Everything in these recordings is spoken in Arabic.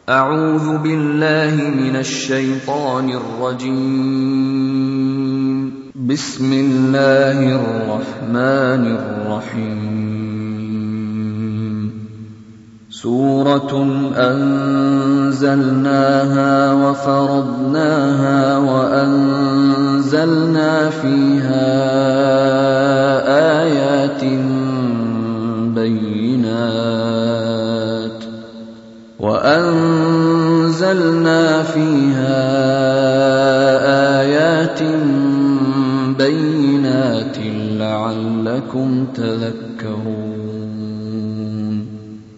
أعوذ بالله من الشيطان الرجيم. بسم الله الرحمن الرحيم. سورة أنزلناها وفرضناها وأنزلنا فيها آيات بينات لعلكم تذكرون.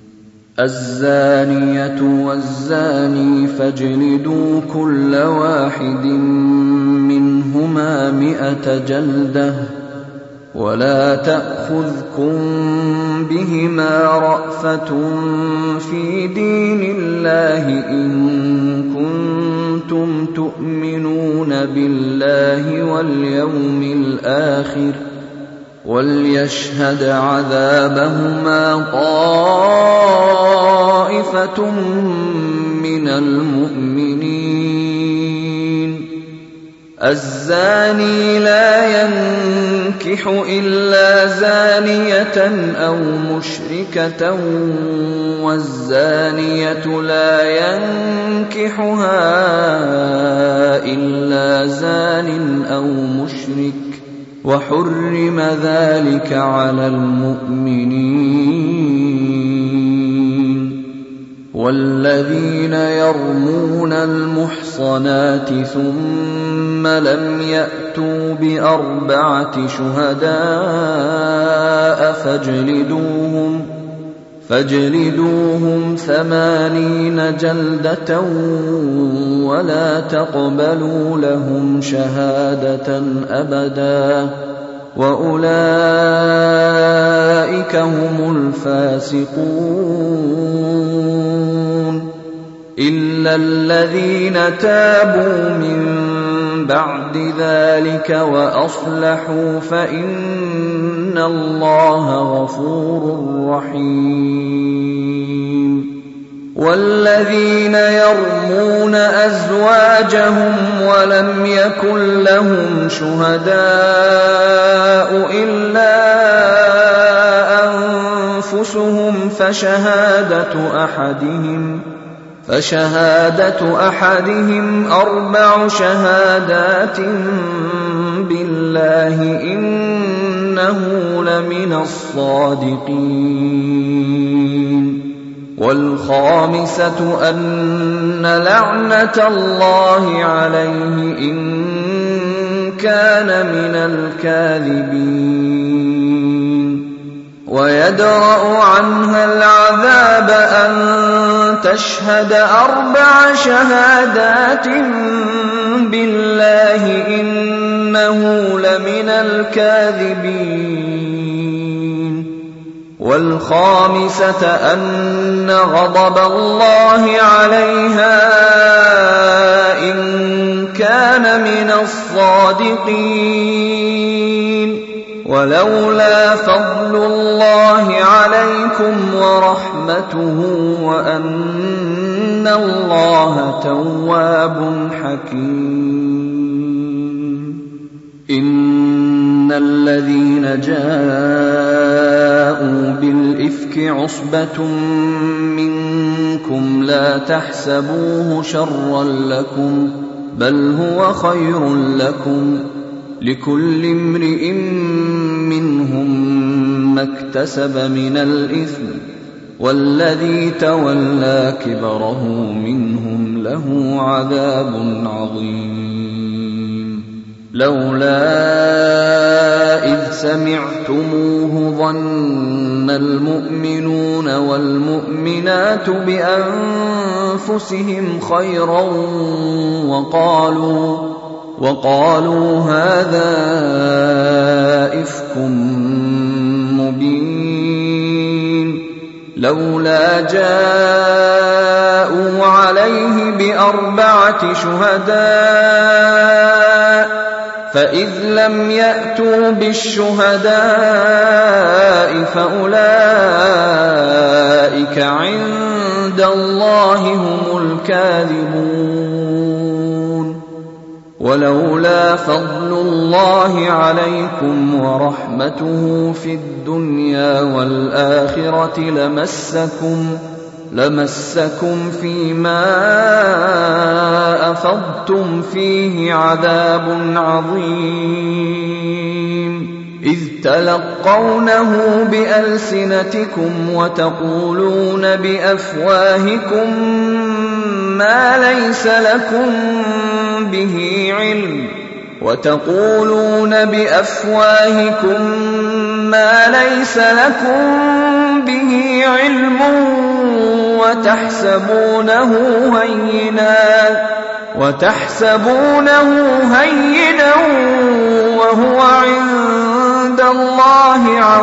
الزانية والزاني فاجلدوا كل واحد منهما 100 جلدة ولا تأخذكم بهما رأفة في دين الله إن كنتم تؤمنون بالله واليوم الآخر وليشهد عذابهما طائفة من المؤمنين. الزاني لا ينكح إلا زانية أو مشركة والزانية لا ينكحها إلا زان أو مشرك وحرم ذلك على المؤمنين. والذين يرمون المحصنات ثم لم يأتوا ب4 شهداء فاجلدوهم 80 جلدة ولا تقبلوا لهم شهادة أبدا وأولئك هم الفاسقون. إلا الذين تابوا من بعد ذلك وأصلحوا فإن الله غفور رحيم. والذين يرمون أزواجهم ولم يكن لهم شهداء إلا أنفسهم فشهادة أحدهم 4 شهادات بالله إنه لمن الصادقين. والخامسة أن لعنة الله عليه إن كان من الكاذبين. ويدرأ عنها العذاب أن تشهد 4 شهادات بالله إنه لمن الكاذبين. والخامسة أن غضب الله عليها إن كان من الصادقين. ولولا فضل الله عليكم ورحمته وأن الله تواب حكيم. إن الذين جاءوا بالإفك عصبة منكم لا تحسبوه شرا لكم بل هو خير لكم لكل امرئ منهم ما اكتسب من الإثم والذي تولى كبره منهم له عذاب عظيم. لولا إذ سمعتموه ظن المؤمنون والمؤمنات بأنفسهم خيرا وقالوا هذا إفك مبين. لولا جاءوا عليه ب4 شهداء فإذ لم يأتوا بالشهداء فأولئك عند عند الله هم الكاذبون ولولا فضل الله عليكم ورحمته في الدنيا والآخرة لمسكم فيما أفضتم فيه عذاب عظيم إذ تلقونه بألسنتكم وتقولون بأفواهكم ما ليس لكم به علم وتحسبونه هينا وهو عند الله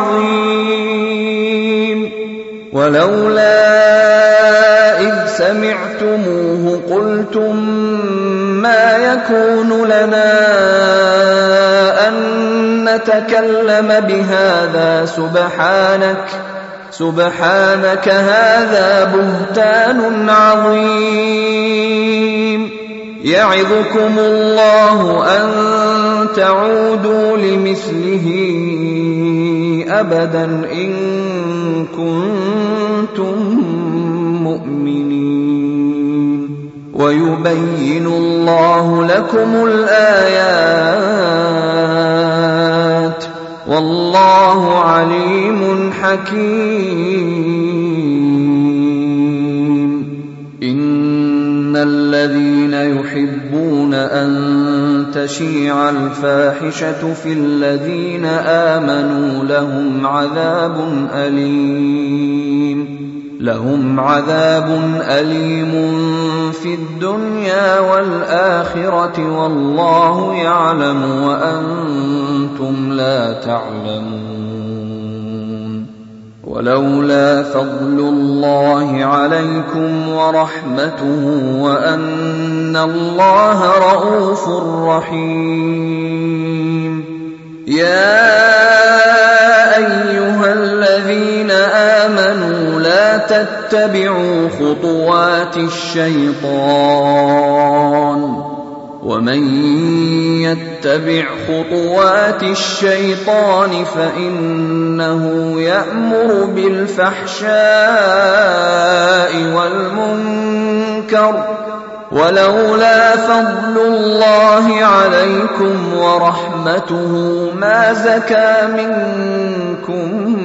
عظيم ولولا إذ سمعتموه قلتم ما يكون لنا أن نتكلم بهذا سبحانك هذا بهتان عظيم يعظكم الله أن تعودوا لمثله أبدا إن كنتم مؤمنين ويبين الله لكم الآيات والله عليم حكيم إن الذين يحبون أن تشيع الفاحشة في الذين آمنوا لهم عذاب أليم في الدنيا والآخرة والله يعلم وأنتم لا تعلمون ولولا فضل الله عليكم ورحمته وأن الله رءوف رحيم يا أيها الذين آمنوا لا تتبعوا خطوات الشيطان ومن يتبع خطوات الشيطان فإنه يأمر بالفحشاء والمنكر ولولا فضل الله عليكم ورحمته ما زكى منكم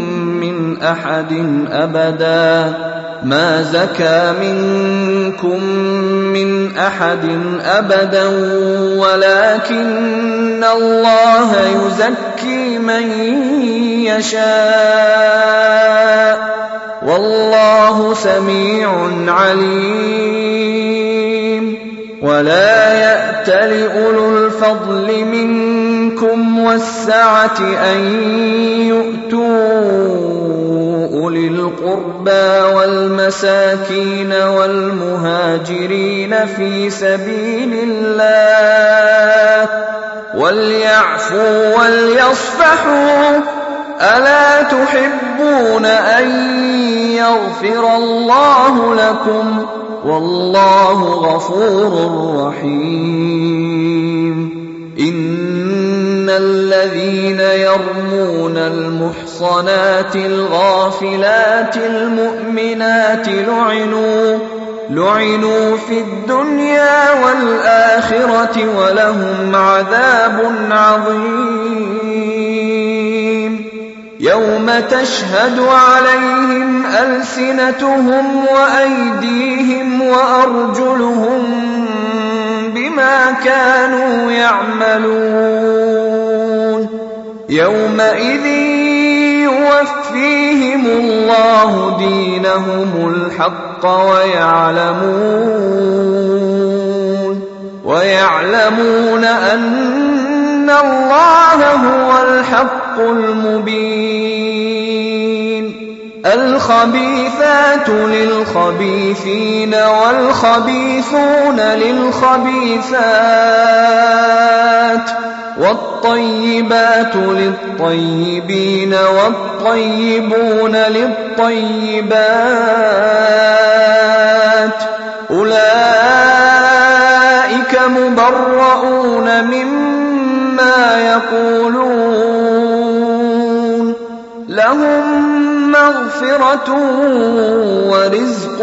من أحد أبدا ولكن الله يزكي من يشاء والله سميع عليم ولا يأتل أولو الفضل منكم والسعة أن يؤتوا أولي القربى والمساكين والمهاجرين في سبيل الله وليعفوا وليصفحوا ألا تحبون أن يغفر الله لكم والله غفور رحيم إن الذين يرمون المحصنات الغافلات المؤمنات لعنوا في الدنيا والآخرة ولهم عذاب عظيم يوم تشهد عليهم ألسنتهم وأيديهم وأرجلهم بما كانوا يعملون يومئذ يوفيهم الله دينهم الحق ويعلمون أن الله هو الحق المبين الخبيثات للخبيثين والخبيثون للخبيثات والطيبات للطيبين والطيبون للطيبات أولئك مبرؤون مما يقولون لهم مغفرة ورزق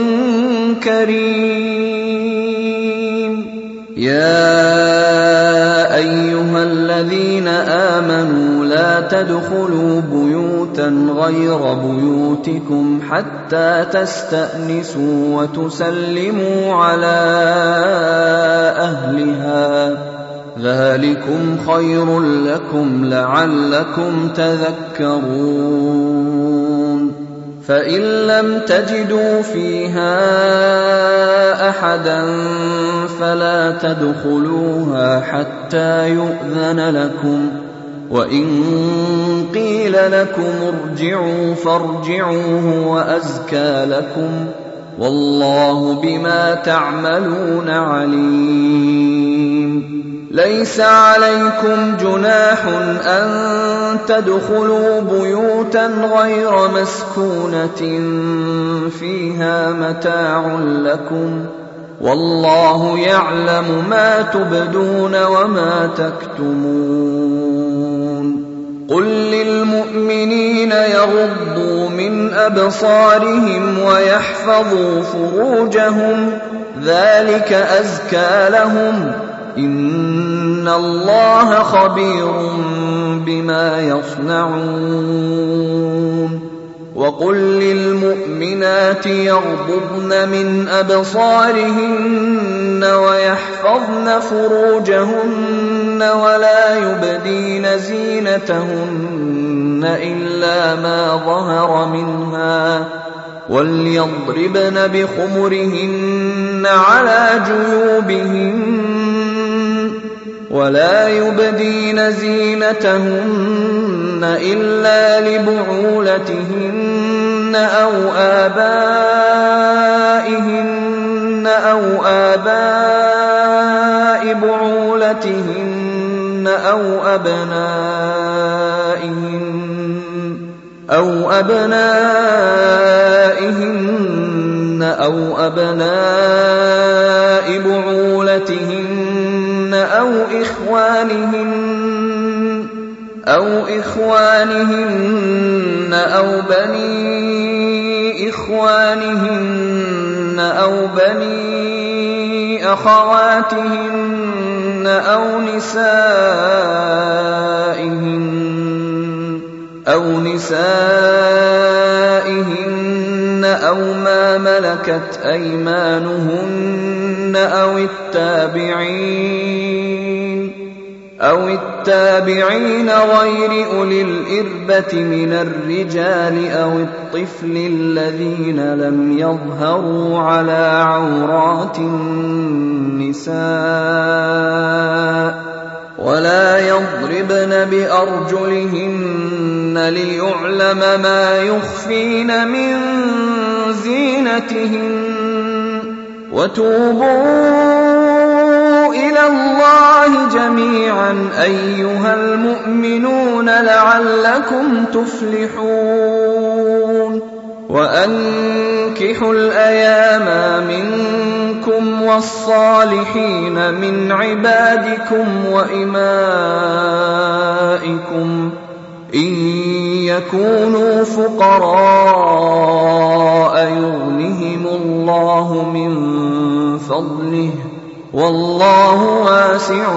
كريم. يا أيها الذين آمنوا لا تدخلوا بيوتا غير بيوتكم حتى تستأنسوا وتسلموا على أهلها ذلكم خير لكم لعلكم تذكرون. فإن لم تجدوا فيها أحدا فلا تدخلوها حتى يؤذن لكم، وإن قيل لكم ارجعوا فارجعوا هو أزكى لكم، والله بما تعملون عليم. ليس عليكم جناح أن تدخلوا بيوتا غير مسكونة فيها متاع لكم، والله يعلم ما تبدون وما تكتمون. قل للمؤمنين يغضوا من أبصارهم ويحفظوا فروجهم ذلك أزكى لهم، إن الله خبير بما يصنعون. وقل للمؤمنات يغضضن من أبصارهن ويحفظن فروجهن ولا يبدين زينتهن إلا ما ظهر منها، وليضربن بخمرهن على جيوبهن ولا يبدين زينتهن إلا لبعولتهن أو آباء بعولتهن أو أبنائهن أو أبناء بعولتهن أو إخوانهن أو بني إخوانهن أو بني أخواتهن أو نسائهن أو ما ملكت أيمانهن أو التابعين غير أولي الإربة من الرجال أو الطفل الذين لم يظهروا على عورات النساء، ولا يضربن بأرجلهن ليعلم ما يخفين من زينتهن. وتوبوا إلى الله جميعا أيها المؤمنون لعلكم تفلحون. وأنكحوا الأيام منكم والصالحين من عبادكم وإمائكم إن يكونوا فقراء يغنهم الله من فضله والله واسع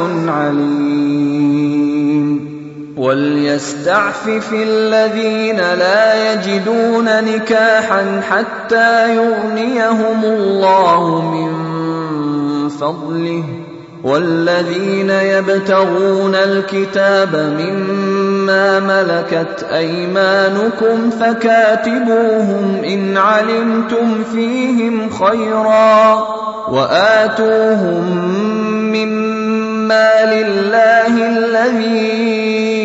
عليم. وليستعفف الذين لا يجدون نكاحا حتى يغنيهم الله من فضله، والذين يبتغون الكتاب مما ملكت أيمانكم فكاتبوهم إن علمتم فيهم خيرا، وآتوهم مما لله الذي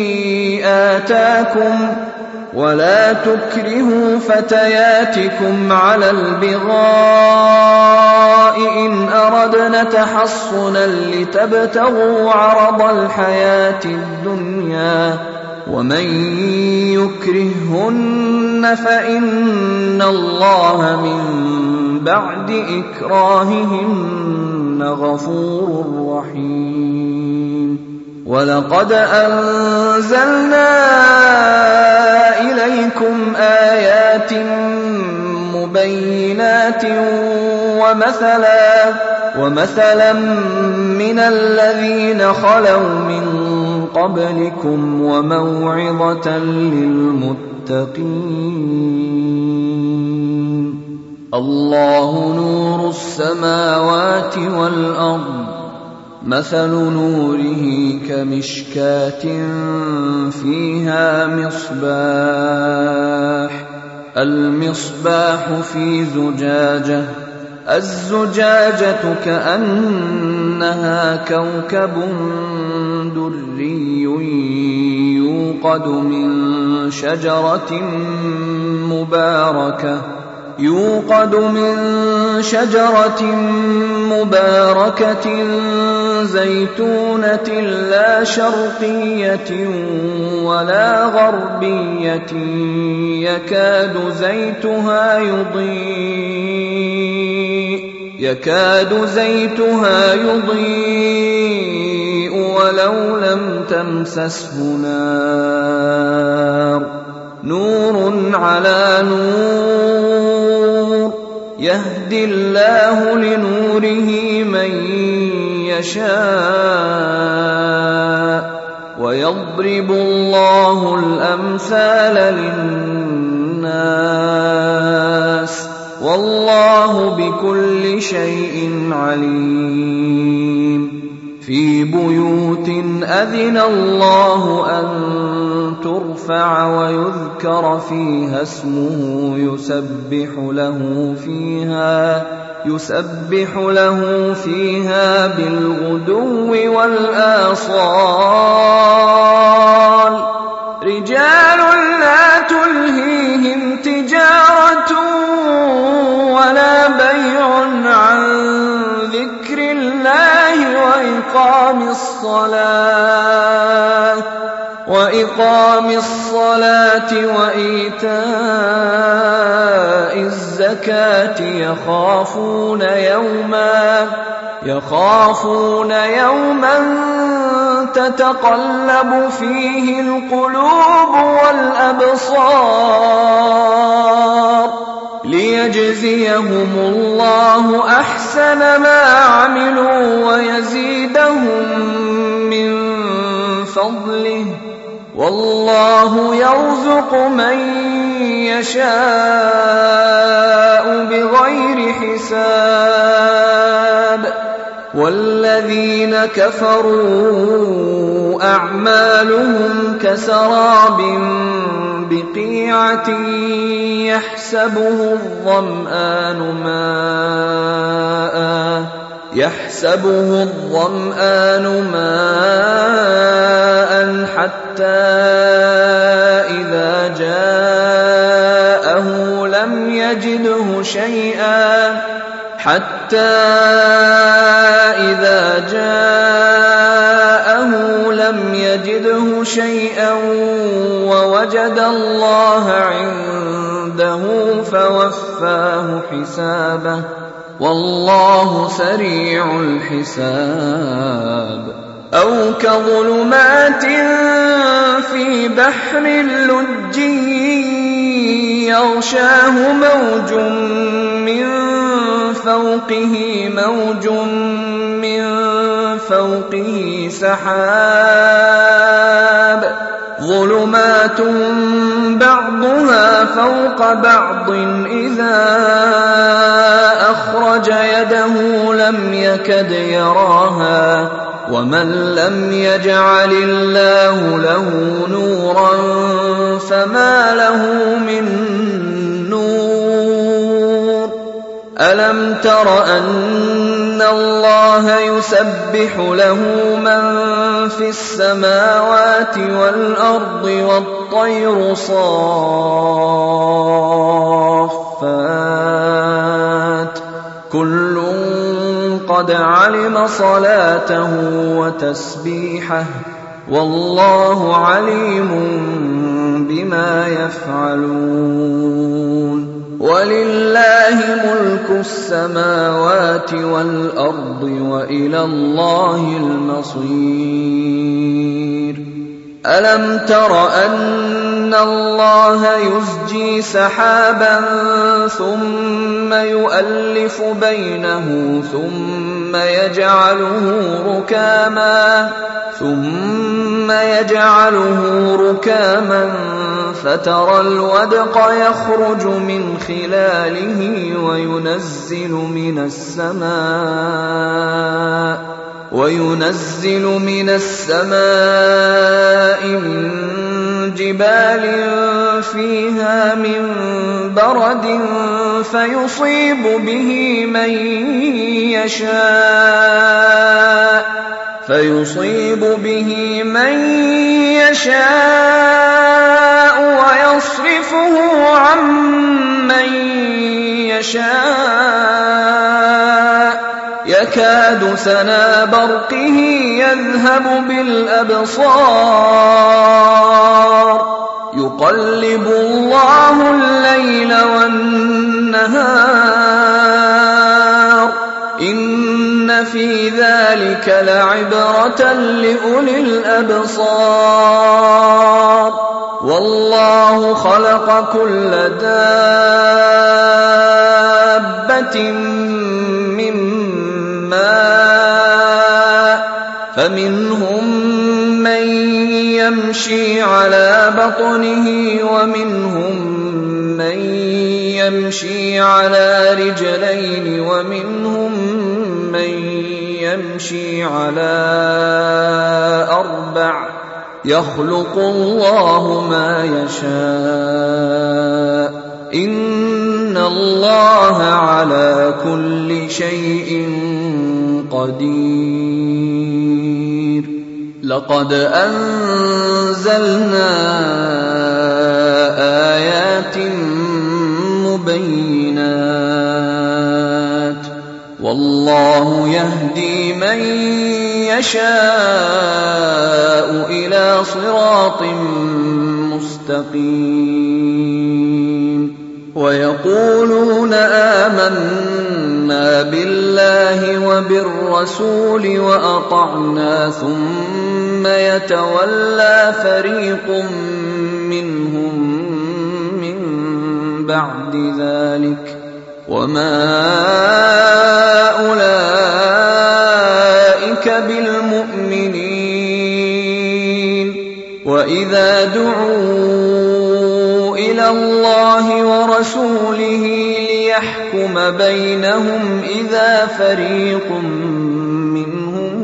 آتاكم، ولا تكرهوا فتياتكم على البغاء إن أردنا تحصنا لتبتغوا عرض الحياة الدنيا، ومن يكرههن فإن الله من بعد إكراههن غفور رحيم. ولقد أنزلنا إليكم آيات مبينات ومثلا من الذين خلوا من قبلكم وموعظة للمتقين. الله نور السماوات والأرض، مثل نوره كمشكاة فيها المصباح في زجاجة، الزجاجة كأنها كوكب دري يوقد من شجرة مباركة زيتونة لا شرقية ولا غربية يكاد زيتها يضيء ولو لم تمسسه نار، نور على نور، يهدي الله لنوره من يشاء، ويضرب الله الأمثال للناس، والله بكل شيء عليم. في بيوت أذن الله أن ترفع ويذكر فيها اسمه يسبح له فيها بالغدو والآصال، رجال لا تلهيهم تجارة ولا بيع عن ذكر الله وإقام الصلاة وإيتاء الزكاة، يخافون يوما تتقلب فيه القلوب والأبصار، ليجزيهم الله أحسن ما عملوا ويزيدهم من فضله، والله يرزق من يشاء بغير حساب. والذين كفروا أعمالهم كسراب بقيعة يحسبه الظمآن ماء حتى إذا جاءه لم يجده شيئا ووجد الله عنده فوفاه حسابه، والله سريع الحساب. أو كظلمات في بحر لجي يغشاه موج من فوقه سحاب، ظلمات بعضها فوق بعض إذا أخرج يده لم يكد يراها، ومن لم يجعل الله له نورا فما له من نور. ألم تر أن الله يسبح له من في السماوات والأرض والطير صافات كل قد علم صلاته وتسبيحه والله عليم بما يفعلون ولله ملك السماوات والأرض وإلى الله المصير ألم تر أن الله يزجي سحابا ثم يؤلف بينه ثم يجعله ركاما فترى الودق يخرج من خلاله وينزل من السماء من جبال فيها من برد فيصيب به من يشاء ويصرفه عن من يشاء يكاد سنا برقه يذهب بالأبصار يقلب الله الليل والنهار إن في ذلك لعبرة لأولي الأبصار والله خلق كل دابة من ماء فمنهم من يمشي على بطنه ومنهم من يمشي على رجلين ومنهم من يمشي على أربع يخلق الله ما يشاء إن الله على كل شيء قدير لقد أنزلنا آيات مبينات والله يهدي من يشاء إلى صراط مستقيم ويقولون آمنا بالله وبالرسول وأطعنا ثم يتولى فريق منهم من بعد ذلك وما أولئك بالمؤمنين وإذا دعوا إلى الله ورسوله ليحكم بينهم إذا فريق منهم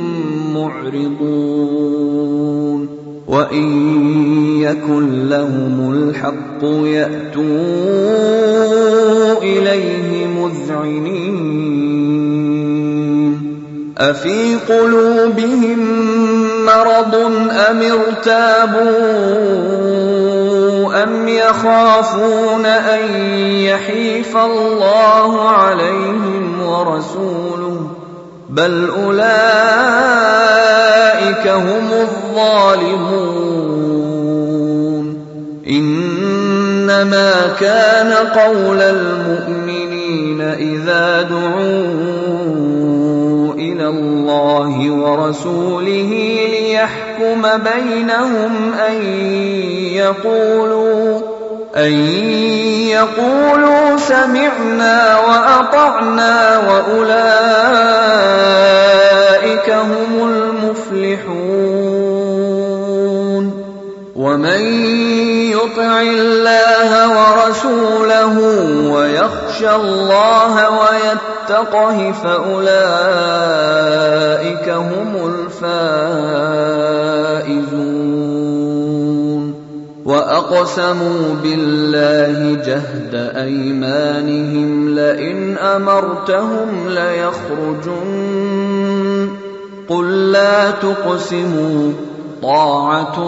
معرضون وإن يكن لهم الحق يأتوا إليه مذعنين أفي قلوبهم مرض أم ارتابوا أم يخافون أن يحيف الله عليهم ورسوله بل أولئك هم الظالمون إنما كان قول المؤمنين إذا دعوا إلى الله ورسوله ليحكم بينهم أن يقولوا سمعنا وأطعنا وأولئك هم المفلحون ومن يطع الله ورسوله ويخشى الله ويتقه فأولئك هم الفائزون وأقسموا بالله جهد أيمانهم لئن أمرتهم ليخرجن قل لا تقسموا طاعة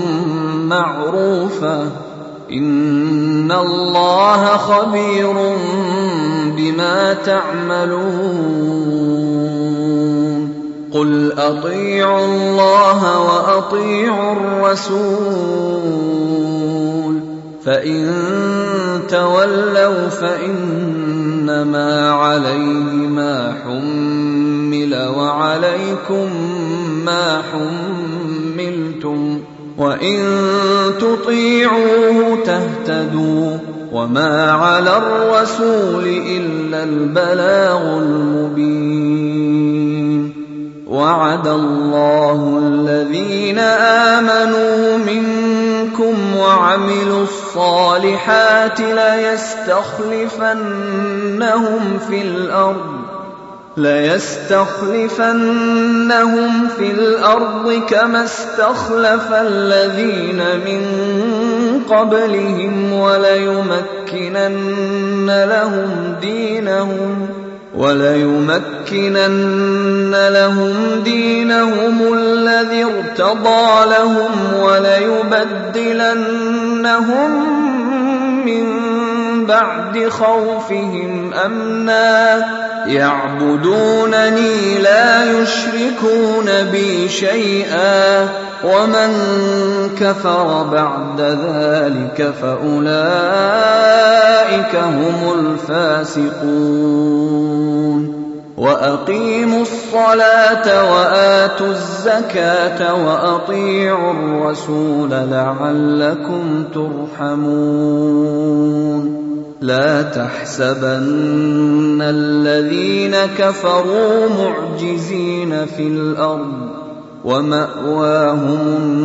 معروفة إن الله خبير بما تعملون قل أطيعوا الله وأطيعوا الرسول فإن تولوا فإنما عليه ما حمل وعليكم ما حملتم وإن تطيعوه تهتدوا وما على الرسول إلا البلاغ المبين. وعد الله الذين آمنوا منكم وعملوا الصالحات ليستخلفنهم في الأرض كما استخلف الذين من قبلهم وليمكنن لهم دينهم الذي ارتضى لهم وليبدلنهم من بعد خوفهم أمنا يعبدونني لا يشركون بي شيئا ومن كفر بعد ذلك فأولئك هم الفاسقون. وأقيموا الصلاة وآتوا الزكاة وأطيعوا الرسول لعلكم ترحمون. لا تحسبن الذين كفروا معجزين في الأرض ومأواهم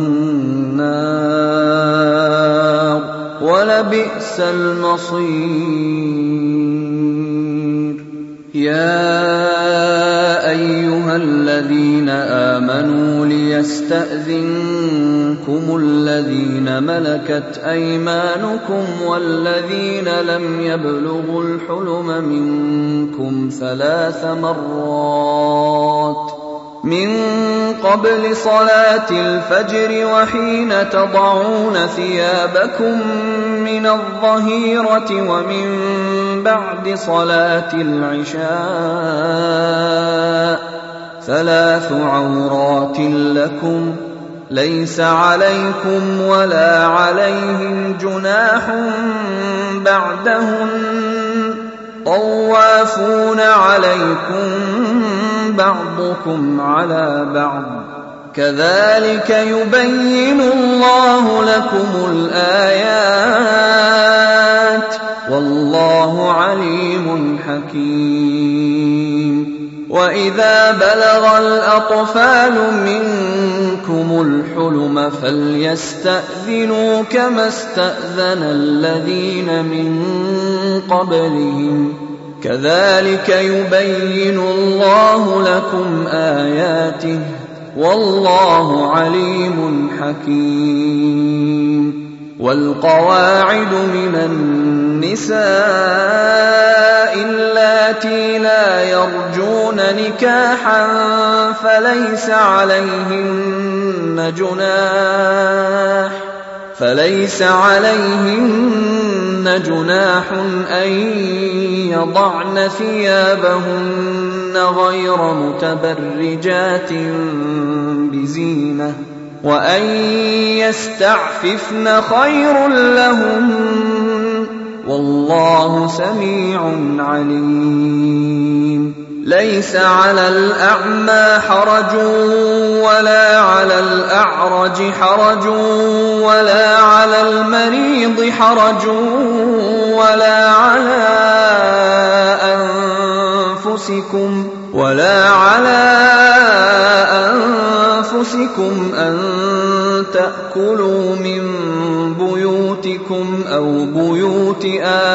النار ولبئس المصير. يا أيها الذين آمنوا ليستأذنكم الذين ملكت أيمانكم والذين لم يبلغوا الحلم منكم 3 مرات من قبل صلاة الفجر وحين تضعون ثيابكم من الظهيرة ومن بعد صلاة العشاء 3 عورات لكم ليس عليكم ولا عليهم جناح بعدهن طوافون عليكم بعضكم على بعض كذلك يبين الله لكم الآيات والله عليم حكيم. وإذا بلغ الأطفال منكم الحلم فليستأذنوا كما استأذن الذين من قبلهم كذلك يبين الله لكم آياته والله عليم حكيم. والقواعد من النساء اللاتي لا يرجون نكاحا فليس عليهن جناح أن يضعن ثيابهن غير متبرجات بزينة وأن يستعففن خير لهم والله سميع عليم. ليس على الأعمى حرج ولا على الأعرج حرج ولا على المريض حرج ولا على أنفسكم أن تأكلوا من بيوتكم أو بيوت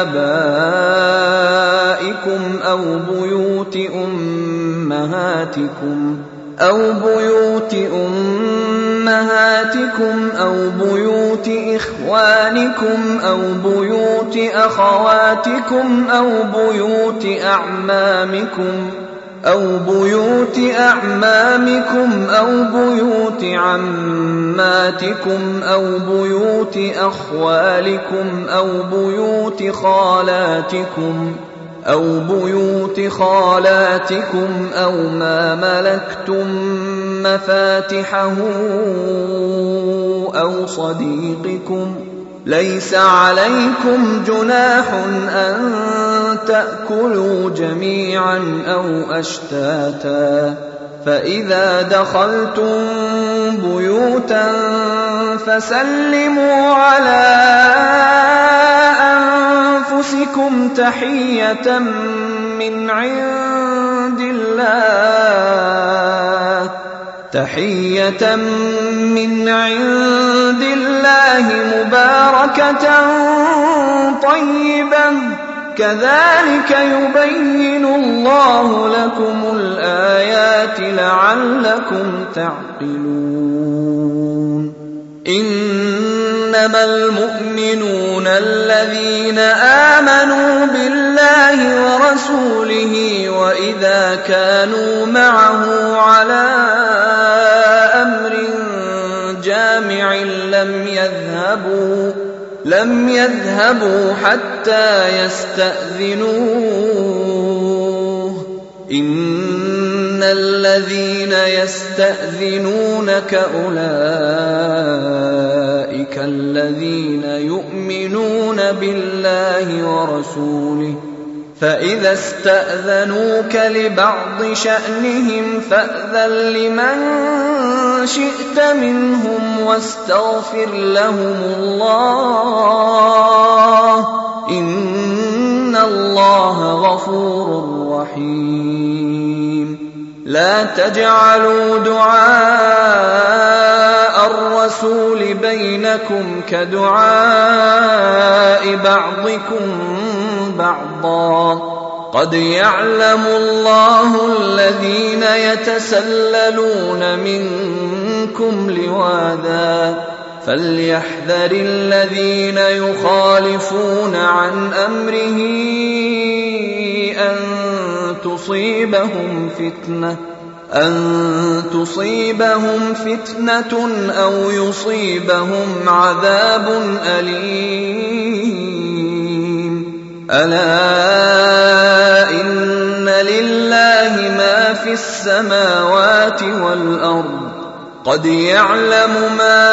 آبائكم أو بيوت أمهاتكم أو بيوت إخوانكم أو بيوت أخواتكم أو بيوت أعمامكم أو بيوت عماتكم أو بيوت أخوالكم أو بيوت خالاتكم أو بيوت خالاتكم أو ما ملكتم مفاتحه أو صديقكم. ليس عليكم جناح أن تأكلوا جميعا أو أشتاتا، فإذا دخلتم بيوتا فسلموا على أنفسكم تحية من عند الله مباركة طيبة، كذلك يبين الله لكم الآيات لعلكم تعقلون. إنما المؤمنون الذين آمنوا بالله ورسوله وإذا كانوا معه على أمر جامع لم يذهبوا حتى يستأذنوه. إن الذين يستأذنونك أولئك الذين يؤمنون بالله ورسوله، فإذا استأذنوك لبعض شأنهم فأذن لمن شئت منهم واستغفر لهم الله، إن الله غفور رحيم. لا تجعلوا دعاء الرسول بينكم كدعاء بعضكم بعضا، قد يعلم الله الذين يتسللون منكم لواذا، فليحذر الذين يخالفون عن أمره أن تصيبهم فتنة أو يصيبهم عذاب أليم. ألا إن لله ما في السماوات والأرض، قد يعلم ما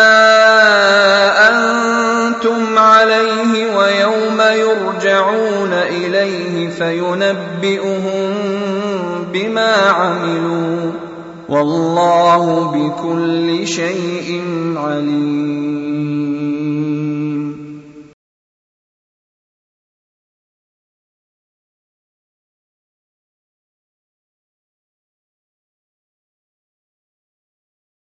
أنتم عليه ويوم يرجعون إليه فينبئهم بما عملوا، والله بكل شيء عليم.